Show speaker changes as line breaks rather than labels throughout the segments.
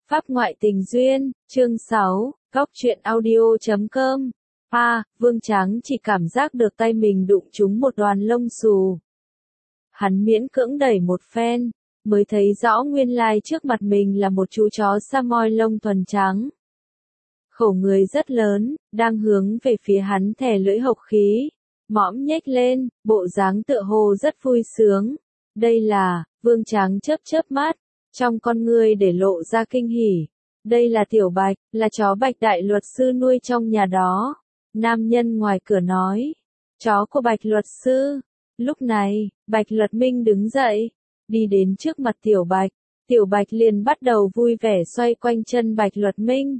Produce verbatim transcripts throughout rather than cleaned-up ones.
Pháp ngoại tình duyên, chương sáu, góc truyện audio chấm com. A, Vương Tráng chỉ cảm giác được tay mình đụng trúng một đoàn lông xù. Hắn miễn cưỡng đẩy một phen, mới thấy rõ nguyên lai trước mặt mình là một chú chó Samoyed lông thuần trắng. Khẩu người rất lớn, đang hướng về phía hắn thè lưỡi hộc khí, mõm nhếch lên, bộ dáng tựa hồ rất vui sướng. Đây là, Vương Tráng chớp chớp mắt, trong con ngươi để lộ ra kinh hỉ. Đây là Tiểu Bạch, là chó Bạch đại luật sư nuôi trong nhà đó. Nam nhân ngoài cửa nói, chó của Bạch luật sư. Lúc này, Bạch Luật Minh đứng dậy, đi đến trước mặt Tiểu Bạch. Tiểu Bạch liền bắt đầu vui vẻ xoay quanh chân Bạch Luật Minh.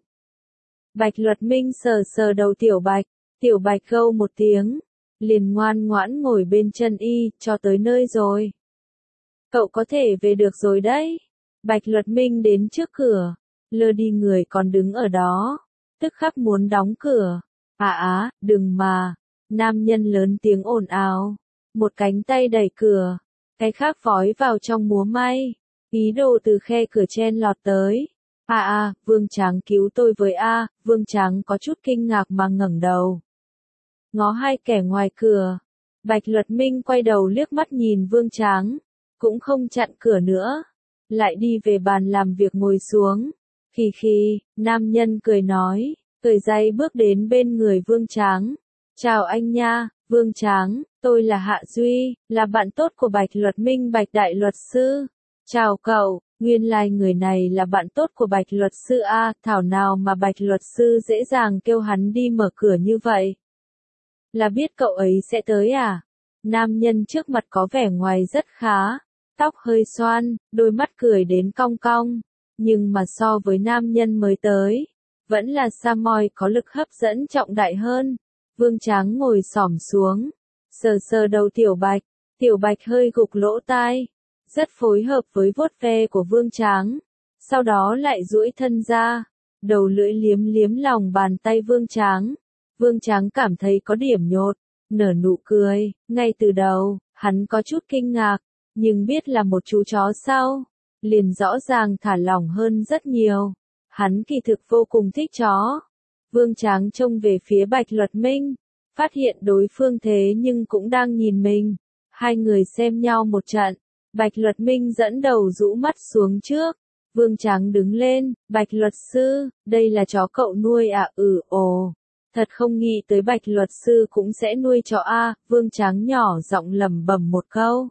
Bạch Luật Minh sờ sờ đầu Tiểu Bạch, Tiểu Bạch gâu một tiếng, liền ngoan ngoãn ngồi bên chân y, cho tới nơi rồi. Cậu có thể về được rồi đấy. Bạch Luật Minh đến trước cửa, lơ đi người còn đứng ở đó, tức khắc muốn đóng cửa. À á, đừng mà. Nam nhân lớn tiếng ồn ào, một cánh tay đẩy cửa, cái khác vói vào trong múa may, ý đồ từ khe cửa chen lọt tới. À à, Vương Tráng cứu tôi với A. Vương Tráng có chút kinh ngạc mà ngẩng đầu, ngó hai kẻ ngoài cửa. Bạch Luật Minh quay đầu liếc mắt nhìn Vương Tráng, cũng không chặn cửa nữa, lại đi về bàn làm việc ngồi xuống. Khì khì, nam nhân cười nói, cởi giày bước đến bên người Vương Tráng. Chào anh nha, Vương Tráng, tôi là Hạ Duy, là bạn tốt của Bạch Luật Minh Bạch đại luật sư. Chào cậu, nguyên lai like người này là bạn tốt của Bạch luật sư A, thảo nào mà Bạch luật sư dễ dàng kêu hắn đi mở cửa như vậy. Là biết cậu ấy sẽ tới à? Nam nhân trước mặt có vẻ ngoài rất khá, tóc hơi xoăn, đôi mắt cười đến cong cong, nhưng mà so với nam nhân mới tới, vẫn là Samoyed có lực hấp dẫn trọng đại hơn. Vương Tráng ngồi xổm xuống, sờ sờ đầu Tiểu Bạch, Tiểu Bạch hơi gục lỗ tai, rất phối hợp với vuốt ve của Vương Tráng, sau đó lại duỗi thân ra, đầu lưỡi liếm liếm lòng bàn tay Vương Tráng. Vương Tráng cảm thấy có điểm nhột, nở nụ cười, ngay từ đầu, hắn có chút kinh ngạc, nhưng biết là một chú chó sau, liền rõ ràng thả lỏng hơn rất nhiều. Hắn kỳ thực vô cùng thích chó. Vương Tráng trông về phía Bạch Luật Minh, phát hiện đối phương thế nhưng cũng đang nhìn mình. Hai người xem nhau một trận, Bạch Luật Minh dẫn đầu rũ mắt xuống trước. Vương Tráng đứng lên, Bạch luật sư, đây là chó cậu nuôi à? Ừ, ồ. Thật không nghĩ tới Bạch luật sư cũng sẽ nuôi chó a. Vương Tráng nhỏ giọng lẩm bẩm một câu.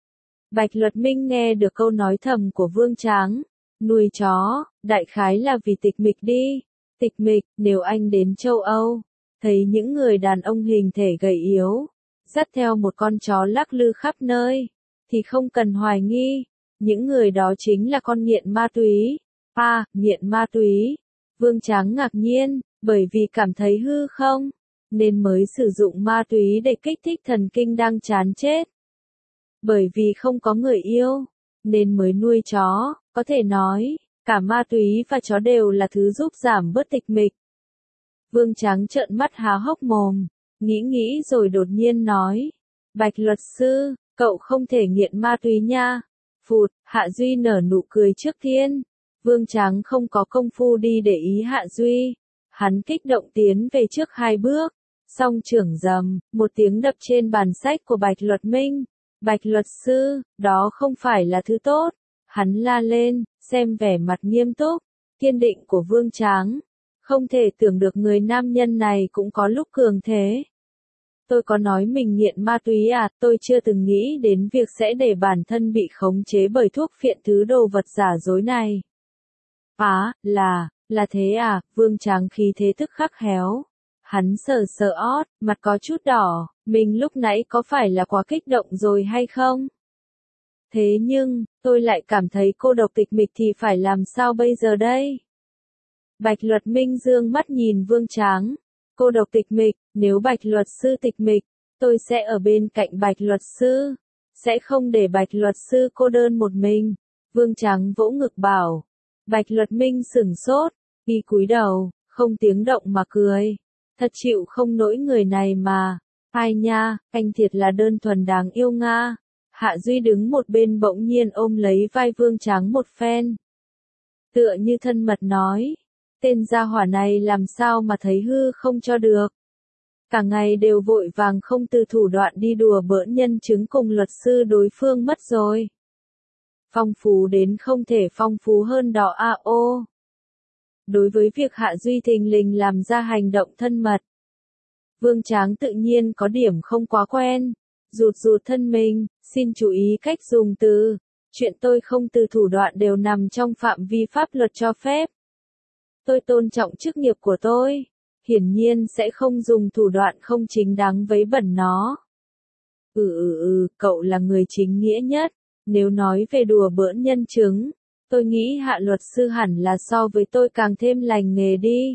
Bạch Luật Minh nghe được câu nói thầm của Vương Tráng, nuôi chó, đại khái là vì tịch mịch đi. Tịch mịch, nếu anh đến châu Âu, thấy những người đàn ông hình thể gầy yếu, dắt theo một con chó lắc lư khắp nơi, thì không cần hoài nghi, những người đó chính là con nghiện ma túy. À, nghiện ma túy. Vương Tráng ngạc nhiên, bởi vì cảm thấy hư không, nên mới sử dụng ma túy để kích thích thần kinh đang chán chết. Bởi vì không có người yêu, nên mới nuôi chó, có thể nói, cả ma túy và chó đều là thứ giúp giảm bớt tịch mịch. Vương Tráng trợn mắt há hốc mồm, nghĩ nghĩ rồi đột nhiên nói, Bạch luật sư, cậu không thể nghiện ma túy nha. Phụt, Hạ Duy nở nụ cười trước tiên. Vương Tráng không có công phu đi để ý Hạ Duy. Hắn kích động tiến về trước hai bước, song trưởng rầm, một tiếng đập trên bàn sách của Bạch Luật Minh. Bạch luật sư, đó không phải là thứ tốt. Hắn la lên, xem vẻ mặt nghiêm túc, kiên định của Vương Tráng. Không thể tưởng được người nam nhân này cũng có lúc cường thế. Tôi có nói mình nghiện ma túy à? Tôi chưa từng nghĩ đến việc sẽ để bản thân bị khống chế bởi thuốc phiện thứ đồ vật giả dối này. Á, là, là thế à? Vương Tráng khí thế tức khắc héo. Hắn sờ sờ ót, mặt có chút đỏ, mình lúc nãy có phải là quá kích động rồi hay không? Thế nhưng, tôi lại cảm thấy cô độc tịch mịch thì phải làm sao bây giờ đây? Bạch Luật Minh dương mắt nhìn Vương Tráng. Cô độc tịch mịch, nếu Bạch luật sư tịch mịch, tôi sẽ ở bên cạnh Bạch luật sư, sẽ không để Bạch luật sư cô đơn một mình. Vương Tráng vỗ ngực bảo. Bạch Luật Minh sửng sốt, y cúi đầu, không tiếng động mà cười. Thật chịu không nổi người này mà. Ai nha, anh thiệt là đơn thuần đáng yêu nga. Hạ Duy đứng một bên bỗng nhiên ôm lấy vai Vương Tráng một phen. tựa như thân mật nói. Tên gia hỏa này làm sao mà thấy hư không cho được. Cả ngày đều vội vàng không từ thủ đoạn đi đùa bỡn nhân chứng cùng luật sư đối phương mất rồi. Phong phú đến không thể phong phú hơn đó a ô. Đối với việc Hạ Duy thình lình làm ra hành động thân mật, Vương Tráng tự nhiên có điểm không quá quen. Rụt rụt thân mình, xin chú ý cách dùng từ. Chuyện tôi không từ thủ đoạn đều nằm trong phạm vi pháp luật cho phép. Tôi tôn trọng chức nghiệp của tôi. Hiển nhiên sẽ không dùng thủ đoạn không chính đáng vấy bẩn nó. Ừ ừ ừ, cậu là người chính nghĩa nhất. Nếu nói về đùa bỡn nhân chứng, tôi nghĩ Hạ luật sư hẳn là so với tôi càng thêm lành nghề đi.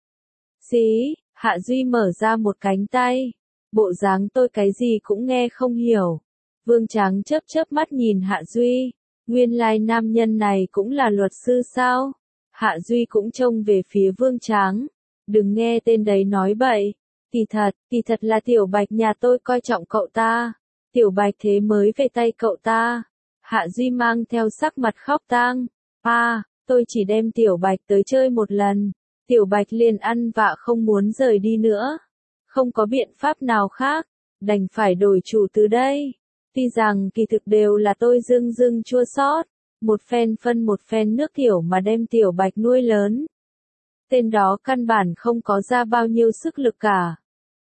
Xí, Hạ Duy mở ra một cánh tay. Bộ dáng tôi cái gì cũng nghe không hiểu. Vương Tráng chớp chớp mắt nhìn Hạ Duy. Nguyên lai nam nhân này cũng là luật sư sao? Hạ Duy cũng trông về phía Vương Tráng. Đừng nghe tên đấy nói bậy. Kỳ thật, kỳ thật là Tiểu Bạch nhà tôi coi trọng cậu ta. Tiểu Bạch thế mới về tay cậu ta. Hạ Duy mang theo sắc mặt khóc tang. À, tôi chỉ đem Tiểu Bạch tới chơi một lần. Tiểu Bạch liền ăn vạ không muốn rời đi nữa. Không có biện pháp nào khác. Đành phải đổi chủ từ đây. Tuy rằng kỳ thực đều là tôi dưng dưng chua xót. Một phen phân một phen nước tiểu mà đem Tiểu Bạch nuôi lớn. Tên đó căn bản không có ra bao nhiêu sức lực cả.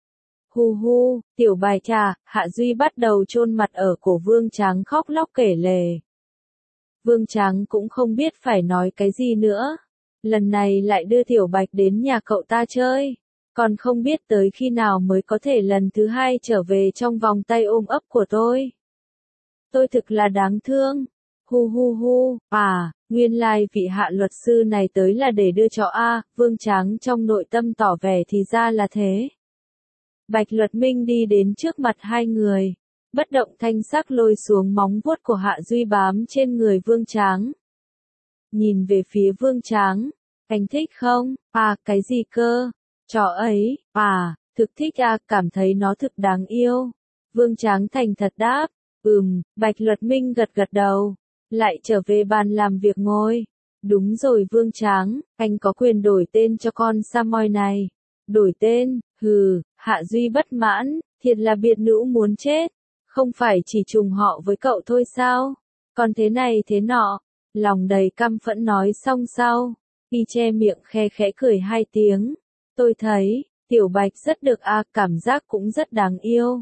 Hu hu, Tiểu Bạch trà, Hạ Duy bắt đầu chôn mặt ở cổ Vương Tráng khóc lóc kể lể. Vương Tráng cũng không biết phải nói cái gì nữa. Lần này lại đưa Tiểu Bạch đến nhà cậu ta chơi. Còn không biết tới khi nào mới có thể lần thứ hai trở về trong vòng tay ôm ấp của tôi. Tôi thực là đáng thương. Hu hu hu, à, nguyên lai vị Hạ luật sư này tới là để đưa cho A, Vương Tráng trong nội tâm tỏ vẻ thì ra là thế. Bạch Luật Minh đi đến trước mặt hai người, bất động thanh sắc lôi xuống móng vuốt của Hạ Duy bám trên người Vương Tráng. Nhìn về phía Vương Tráng, anh thích không? À, cái gì cơ? Chó ấy, à, thực thích à, cảm thấy nó thực đáng yêu. Vương Tráng thành thật đáp, ừm, Bạch Luật Minh gật gật đầu, lại trở về bàn làm việc ngồi. Đúng rồi Vương Tráng, anh có quyền đổi tên cho con Samoy này. Đổi tên, hừ, Hạ Duy bất mãn, thiệt là biệt nữ muốn chết. Không phải chỉ trùng họ với cậu thôi sao? Còn thế này thế nọ, lòng đầy căm phẫn nói xong sau, y che miệng khe khẽ cười hai tiếng. Tôi thấy, Tiểu Bạch rất được a, cảm giác cũng rất đáng yêu.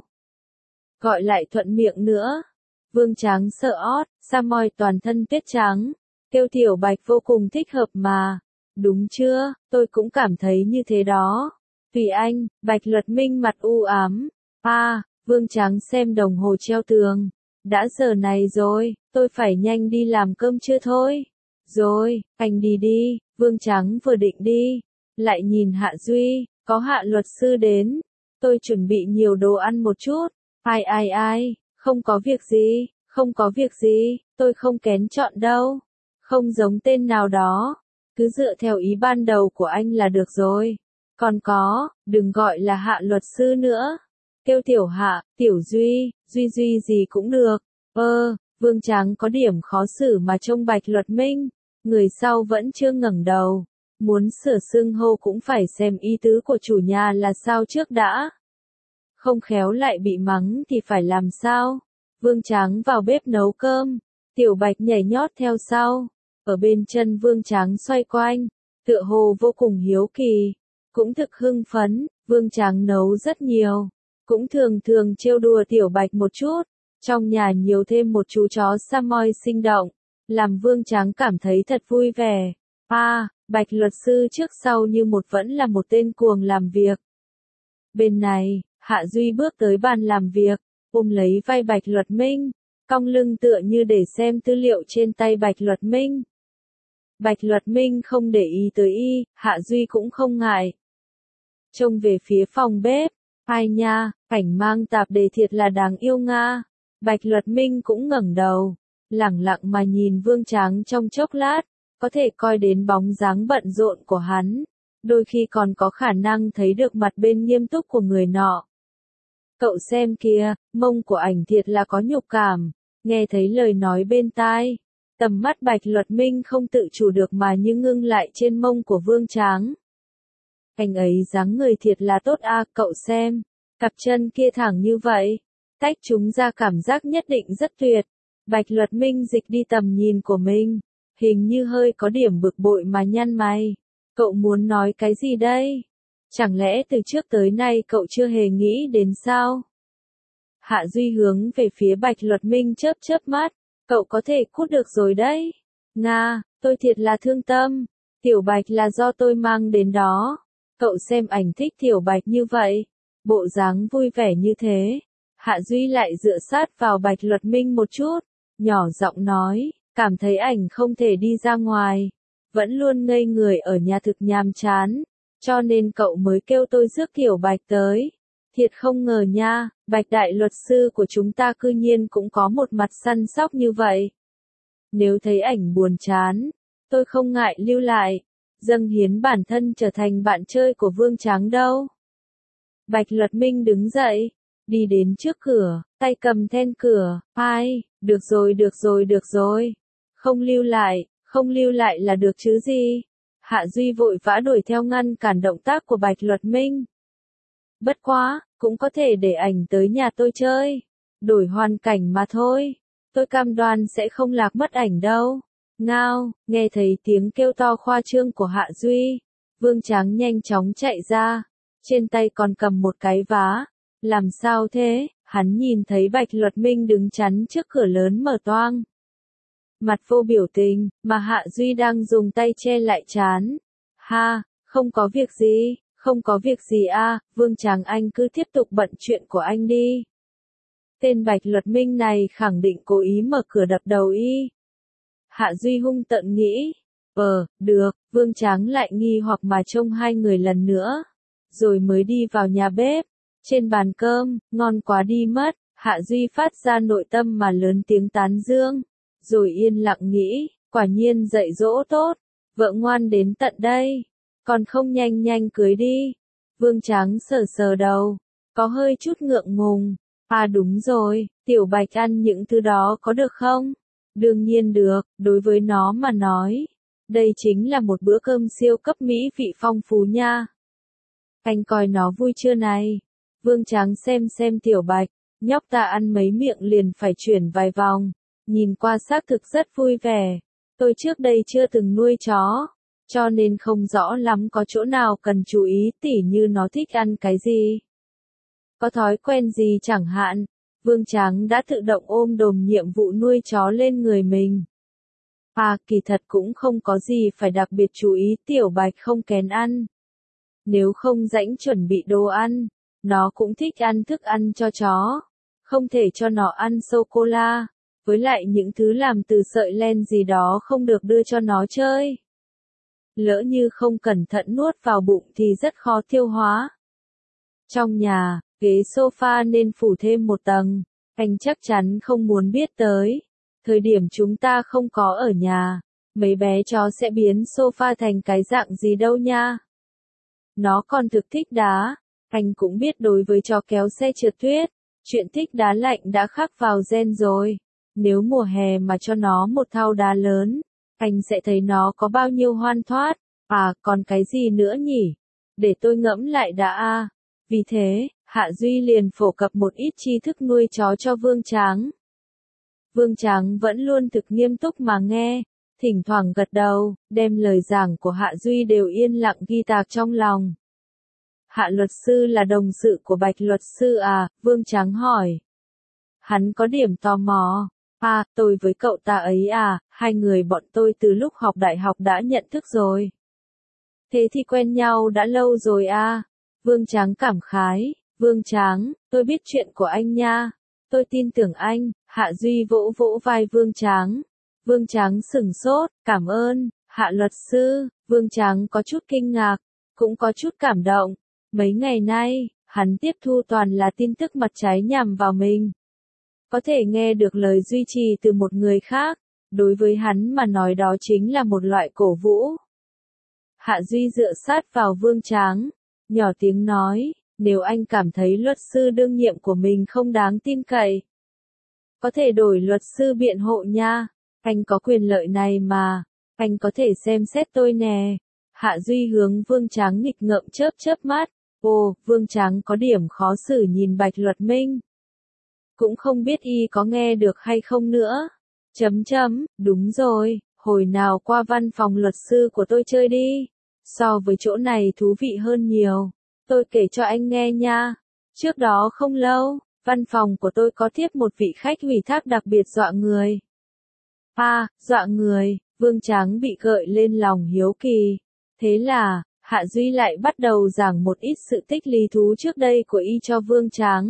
Gọi lại thuận miệng nữa. Vương Tráng sợ ót, Samoy toàn thân tuyết trắng, kêu Tiểu Bạch vô cùng thích hợp mà. Đúng chưa, tôi cũng cảm thấy như thế đó. Tùy anh, Bạch Luật Minh mặt u ám. À, Vương Tráng xem đồng hồ treo tường. Đã giờ này rồi, tôi phải nhanh đi làm cơm trưa thôi. Rồi, anh đi đi, Vương Tráng vừa định đi. Lại nhìn Hạ Duy, có Hạ luật sư đến. Tôi chuẩn bị nhiều đồ ăn một chút. Ai ai ai, không có việc gì, không có việc gì, tôi không kén chọn đâu. Không giống tên nào đó. Cứ dựa theo ý ban đầu của anh là được rồi. Còn có, đừng gọi là Hạ luật sư nữa. Kêu Tiểu Hạ, Tiểu Duy, Duy Duy gì cũng được. Ơ, Vương Tráng có điểm khó xử mà trông Bạch Luật Minh. Người sau vẫn chưa ngẩng đầu. Muốn sửa xưng hô cũng phải xem ý tứ của chủ nhà là sao trước đã. Không khéo lại bị mắng thì phải làm sao? Vương Tráng vào bếp nấu cơm. Tiểu Bạch nhảy nhót theo sau. Ở bên chân Vương Tráng xoay quanh. Tựa hồ vô cùng hiếu kỳ. Cũng thực hưng phấn. Vương Tráng nấu rất nhiều. Cũng thường thường trêu đùa Tiểu Bạch một chút. Trong nhà nhiều thêm một chú chó Samoy sinh động. Làm Vương Tráng cảm thấy thật vui vẻ. À, Bạch luật sư trước sau như một vẫn là một tên cuồng làm việc. Bên này, Hạ Duy bước tới bàn làm việc, ôm lấy vai Bạch Luật Minh, cong lưng tựa như để xem tư liệu trên tay Bạch Luật Minh. Bạch Luật Minh không để ý tới y, Hạ Duy cũng không ngại. Trông về phía phòng bếp, ai nha, cảnh mang tạp đề thiệt là đáng yêu nga. Bạch Luật Minh cũng ngẩng đầu, lẳng lặng mà nhìn Vương Tráng trong chốc lát, có thể coi đến bóng dáng bận rộn của hắn, đôi khi còn có khả năng thấy được mặt bên nghiêm túc của người nọ. Cậu xem kìa, mông của ảnh thiệt là có nhục cảm, nghe thấy lời nói bên tai. Tầm mắt Bạch Luật Minh không tự chủ được mà như ngưng lại trên mông của Vương Tráng. Anh ấy dáng người thiệt là tốt a, cậu xem, cặp chân kia thẳng như vậy, tách chúng ra cảm giác nhất định rất tuyệt. Bạch Luật Minh dịch đi tầm nhìn của mình, hình như hơi có điểm bực bội mà nhăn mày. Cậu muốn nói cái gì đây? Chẳng lẽ từ trước tới nay cậu chưa hề nghĩ đến sao? Hạ Duy hướng về phía Bạch Luật Minh chớp chớp mắt, cậu có thể cút được rồi đấy. Nga, tôi thiệt là thương tâm, Tiểu Bạch là do tôi mang đến đó. Cậu xem ảnh thích Tiểu Bạch như vậy, bộ dáng vui vẻ như thế. Hạ Duy lại dựa sát vào Bạch Luật Minh một chút, nhỏ giọng nói, cảm thấy ảnh không thể đi ra ngoài, vẫn luôn ngây người ở nhà thực nhàm chán, cho nên cậu mới kêu tôi rước Tiểu Bạch tới. Thiệt không ngờ nha, Bạch đại luật sư của chúng ta cư nhiên cũng có một mặt săn sóc như vậy. Nếu thấy ảnh buồn chán, tôi không ngại lưu lại, dâng hiến bản thân trở thành bạn chơi của Vương Tráng đâu. Bạch Luật Minh đứng dậy, đi đến trước cửa, tay cầm then cửa, ai, được rồi được rồi được rồi, không lưu lại, không lưu lại là được chứ gì. Hạ Duy vội vã đuổi theo ngăn cản động tác của Bạch Luật Minh. Bất quá, cũng có thể để ảnh tới nhà tôi chơi, đổi hoàn cảnh mà thôi, tôi cam đoan sẽ không lạc mất ảnh đâu. Ngao, nghe thấy tiếng kêu to khoa trương của Hạ Duy, Vương Tráng nhanh chóng chạy ra, trên tay còn cầm một cái vá. Làm sao thế? Hắn nhìn thấy Bạch Luật Minh đứng chắn trước cửa lớn mở toang, mặt vô biểu tình, mà Hạ Duy đang dùng tay che lại trán. Ha, không có việc gì, không có việc gì a, Vương Tráng anh cứ tiếp tục bận chuyện của anh đi. Tên Bạch Luật Minh này khẳng định cố ý mở cửa đập đầu y. Hạ Duy hung tợn nghĩ, ờ, được, Vương Tráng lại nghi hoặc mà trông hai người lần nữa, rồi mới đi vào nhà bếp. Trên bàn cơm, ngon quá đi mất, Hạ Duy phát ra nội tâm mà lớn tiếng tán dương, rồi yên lặng nghĩ, quả nhiên dạy dỗ tốt, vợ ngoan đến tận đây, còn không nhanh nhanh cưới đi. Vương Tráng sờ sờ đầu, có hơi chút ngượng ngùng, à đúng rồi, Tiểu Bạch ăn những thứ đó có được không? Đương nhiên được, đối với nó mà nói, đây chính là một bữa cơm siêu cấp mỹ vị phong phú nha. Anh coi nó vui chưa này? Vương Tráng xem xem Tiểu Bạch, nhóc ta ăn mấy miệng liền phải chuyển vài vòng, nhìn qua xác thực rất vui vẻ. Tôi trước đây chưa từng nuôi chó, cho nên không rõ lắm có chỗ nào cần chú ý, tỉ như nó thích ăn cái gì, có thói quen gì chẳng hạn. Vương Tráng đã tự động ôm đồm nhiệm vụ nuôi chó lên người mình. À, kỳ thật cũng không có gì phải đặc biệt chú ý, Tiểu Bạch không kén ăn. Nếu không rãnh chuẩn bị đồ ăn, nó cũng thích ăn thức ăn cho chó. Không thể cho nó ăn sô-cô-la, với lại những thứ làm từ sợi len gì đó không được đưa cho nó chơi. Lỡ như không cẩn thận nuốt vào bụng thì rất khó tiêu hóa. Trong nhà, ghế sofa nên phủ thêm một tầng, anh chắc chắn không muốn biết tới. Thời điểm chúng ta không có ở nhà, mấy bé chó sẽ biến sofa thành cái dạng gì đâu nha. Nó còn thực thích đá, anh cũng biết đối với chó kéo xe trượt tuyết, chuyện thích đá lạnh đã khắc vào gen rồi. Nếu mùa hè mà cho nó một thau đá lớn, anh sẽ thấy nó có bao nhiêu hoan thoát. À, còn cái gì nữa nhỉ? Để tôi ngẫm lại đã a. Vì thế, Hạ Duy liền phổ cập một ít tri thức nuôi chó cho Vương Tráng. Vương Tráng vẫn luôn thực nghiêm túc mà nghe, thỉnh thoảng gật đầu, đem lời giảng của Hạ Duy đều yên lặng ghi tạc trong lòng. Hạ luật sư là đồng sự của Bạch luật sư à? Vương Tráng hỏi. Hắn có điểm tò mò. À, tôi với cậu ta ấy à, hai người bọn tôi từ lúc học đại học đã nhận thức rồi. Thế thì quen nhau đã lâu rồi à? Vương Tráng cảm khái. Vương Tráng, tôi biết chuyện của anh nha. Tôi tin tưởng anh. Hạ Duy vỗ vỗ vai Vương Tráng. Vương Tráng sửng sốt, cảm ơn, Hạ luật sư. Vương Tráng có chút kinh ngạc, cũng có chút cảm động. Mấy ngày nay, hắn tiếp thu toàn là tin tức mặt trái nhằm vào mình. Có thể nghe được lời duy trì từ một người khác, đối với hắn mà nói đó chính là một loại cổ vũ. Hạ Duy dựa sát vào Vương Tráng, nhỏ tiếng nói, nếu anh cảm thấy luật sư đương nhiệm của mình không đáng tin cậy, có thể đổi luật sư biện hộ nha. Anh có quyền lợi này mà, anh có thể xem xét tôi nè. Hạ Duy hướng Vương Tráng nghịch ngợm chớp chớp mắt. Ồ, Vương Tráng có điểm khó xử nhìn Bạch Luật Minh. Cũng không biết y có nghe được hay không nữa. Chấm chấm, đúng rồi, hồi nào qua văn phòng luật sư của tôi chơi đi. So với chỗ này thú vị hơn nhiều. Tôi kể cho anh nghe nha. Trước đó không lâu, văn phòng của tôi có tiếp một vị khách ủy thác đặc biệt dọa người. À, dọa người, Vương Tráng bị gợi lên lòng hiếu kỳ. Thế là, Hạ Duy lại bắt đầu giảng một ít sự tích lý thú trước đây của y cho Vương Tráng.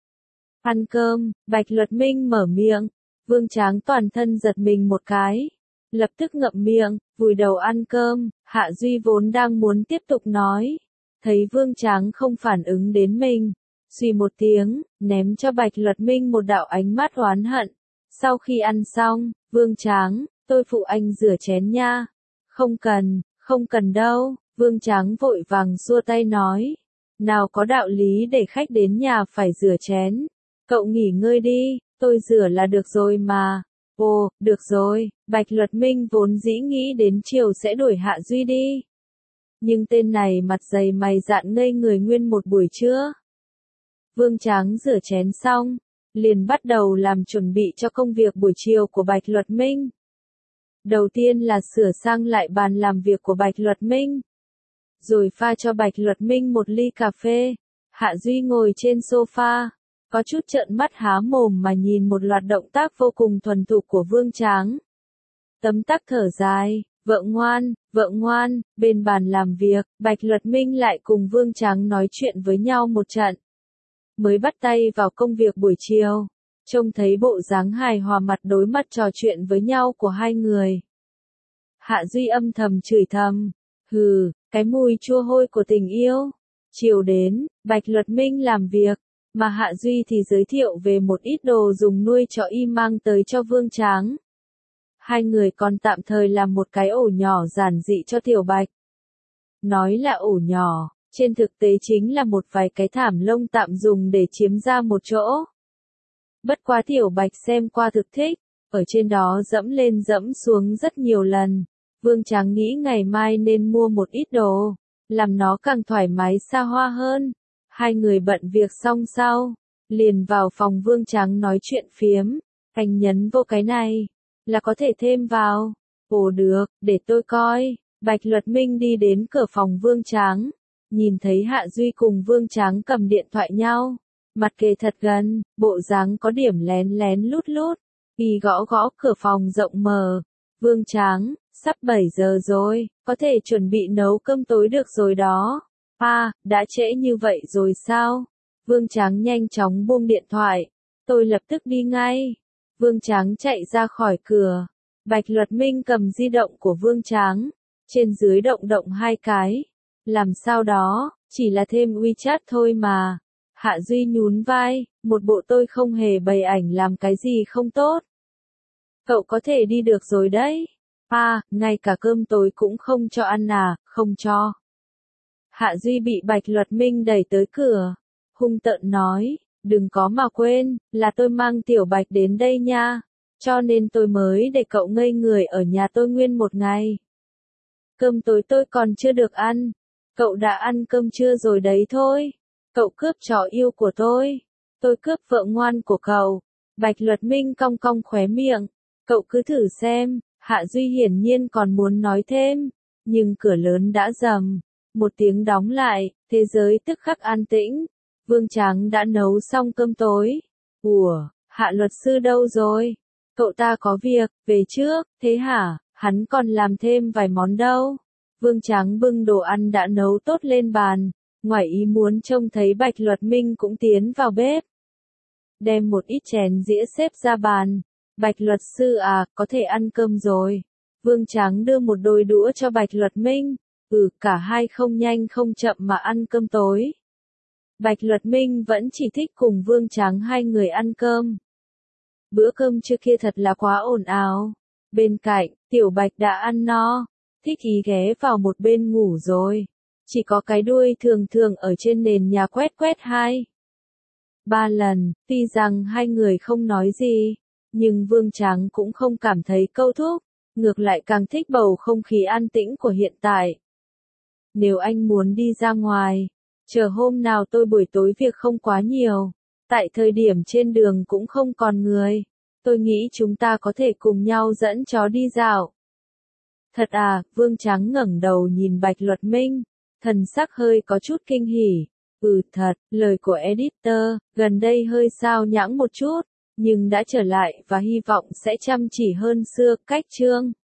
Ăn cơm, Bạch Luật Minh mở miệng. Vương Tráng toàn thân giật mình một cái. Lập tức ngậm miệng, vùi đầu ăn cơm. Hạ Duy vốn đang muốn tiếp tục nói. Thấy Vương Tráng không phản ứng đến mình. Suy một tiếng, ném cho Bạch Luật Minh một đạo ánh mắt oán hận. Sau khi ăn xong, Vương Tráng, tôi phụ anh rửa chén nha. Không cần, không cần đâu. Vương Tráng vội vàng xua tay nói. Nào có đạo lý để khách đến nhà phải rửa chén. Cậu nghỉ ngơi đi, tôi rửa là được rồi mà. Ồ, được rồi, Bạch Luật Minh vốn dĩ nghĩ đến chiều sẽ đuổi Hạ Duy đi. Nhưng tên này mặt dày mày dạn ngây người nguyên một buổi trưa. Vương Tráng rửa chén xong, liền bắt đầu làm chuẩn bị cho công việc buổi chiều của Bạch Luật Minh. Đầu tiên là sửa sang lại bàn làm việc của Bạch Luật Minh. Rồi pha cho Bạch Luật Minh một ly cà phê. Hạ Duy ngồi trên sofa, có chút trợn mắt há mồm mà nhìn một loạt động tác vô cùng thuần thục của Vương Tráng. Tấm tắc thở dài, vợ ngoan, vợ ngoan, bên bàn làm việc, Bạch Luật Minh lại cùng Vương Tráng nói chuyện với nhau một trận. Mới bắt tay vào công việc buổi chiều, trông thấy bộ dáng hài hòa mặt đối mặt trò chuyện với nhau của hai người. Hạ Duy âm thầm chửi thầm, hừ, cái mùi chua hôi của tình yêu. Chiều đến, Bạch Luật Minh làm việc, mà Hạ Duy thì giới thiệu về một ít đồ dùng nuôi chó y mang tới cho Vương Tráng. Hai người còn tạm thời làm một cái ổ nhỏ giản dị cho Tiểu Bạch. Nói là ổ nhỏ, trên thực tế chính là một vài cái thảm lông tạm dùng để chiếm ra một chỗ. Bất quá Tiểu Bạch xem qua thực thích, ở trên đó dẫm lên dẫm xuống rất nhiều lần. Vương Tráng nghĩ ngày mai nên mua một ít đồ, làm nó càng thoải mái xa hoa hơn. Hai người bận việc xong sau, liền vào phòng Vương Tráng nói chuyện phiếm. Anh nhấn vô cái này, là có thể thêm vào. Ồ được, để tôi coi. Bạch Luật Minh đi đến cửa phòng Vương Tráng, nhìn thấy Hạ Duy cùng Vương Tráng cầm điện thoại nhau, mặt kề thật gần, bộ dáng có điểm lén lén lút lút. Y gõ gõ cửa phòng rộng mở. Vương Tráng, sắp bảy giờ rồi, có thể chuẩn bị nấu cơm tối được rồi đó. À, đã trễ như vậy rồi sao? Vương Tráng nhanh chóng buông điện thoại. Tôi lập tức đi ngay. Vương Tráng chạy ra khỏi cửa. Bạch Luật Minh cầm di động của Vương Tráng. Trên dưới động động hai cái. Làm sao đó, chỉ là thêm WeChat thôi mà. Hạ Duy nhún vai, một bộ tôi không hề bày ảnh làm cái gì không tốt. Cậu có thể đi được rồi đấy. À, ngay cả cơm tối cũng không cho ăn à, không cho. Hạ Duy bị Bạch Luật Minh đẩy tới cửa. Hung tợn nói, đừng có mà quên, là tôi mang Tiểu Bạch đến đây nha. Cho nên tôi mới để cậu ngây người ở nhà tôi nguyên một ngày. Cơm tối tôi còn chưa được ăn. Cậu đã ăn cơm chưa rồi đấy thôi. Cậu cướp chó yêu của tôi. Tôi cướp vợ ngoan của cậu. Bạch Luật Minh cong cong khóe miệng. Cậu cứ thử xem. Hạ Duy hiển nhiên còn muốn nói thêm. Nhưng cửa lớn đã rầm. Một tiếng đóng lại, thế giới tức khắc an tĩnh. Vương Tráng đã nấu xong cơm tối. Ủa, Hạ luật sư đâu rồi? Cậu ta có việc, về trước, thế hả? Hắn còn làm thêm vài món đâu. Vương Tráng bưng đồ ăn đã nấu tốt lên bàn. Ngoài ý muốn trông thấy Bạch Luật Minh cũng tiến vào bếp. Đem một ít chén dĩa xếp ra bàn. Bạch luật sư à, có thể ăn cơm rồi. Vương Tráng đưa một đôi đũa cho Bạch Luật Minh. Ừ, cả hai không nhanh không chậm mà ăn cơm tối. Bạch Luật Minh vẫn chỉ thích cùng Vương Tráng hai người ăn cơm. Bữa cơm trưa kia thật là quá ồn ào. Bên cạnh, Tiểu Bạch đã ăn no, thích ý ghé vào một bên ngủ rồi. Chỉ có cái đuôi thường thường ở trên nền nhà quét quét hai ba lần, tuy rằng hai người không nói gì, Nhưng Vương Tráng cũng không cảm thấy câu thúc, ngược lại càng thích bầu không khí an tĩnh của hiện tại. Nếu anh muốn đi ra ngoài, chờ hôm nào tôi buổi tối việc không quá nhiều, tại thời điểm trên đường cũng không còn người, tôi nghĩ chúng ta có thể cùng nhau dẫn chó đi dạo. Thật à, Vương Tráng ngẩng đầu nhìn Bạch Luật Minh, thần sắc hơi có chút kinh hỉ. Ừ thật, lời của editor, gần đây hơi sao nhãng một chút, nhưng đã trở lại và hy vọng sẽ chăm chỉ hơn xưa. Cách chương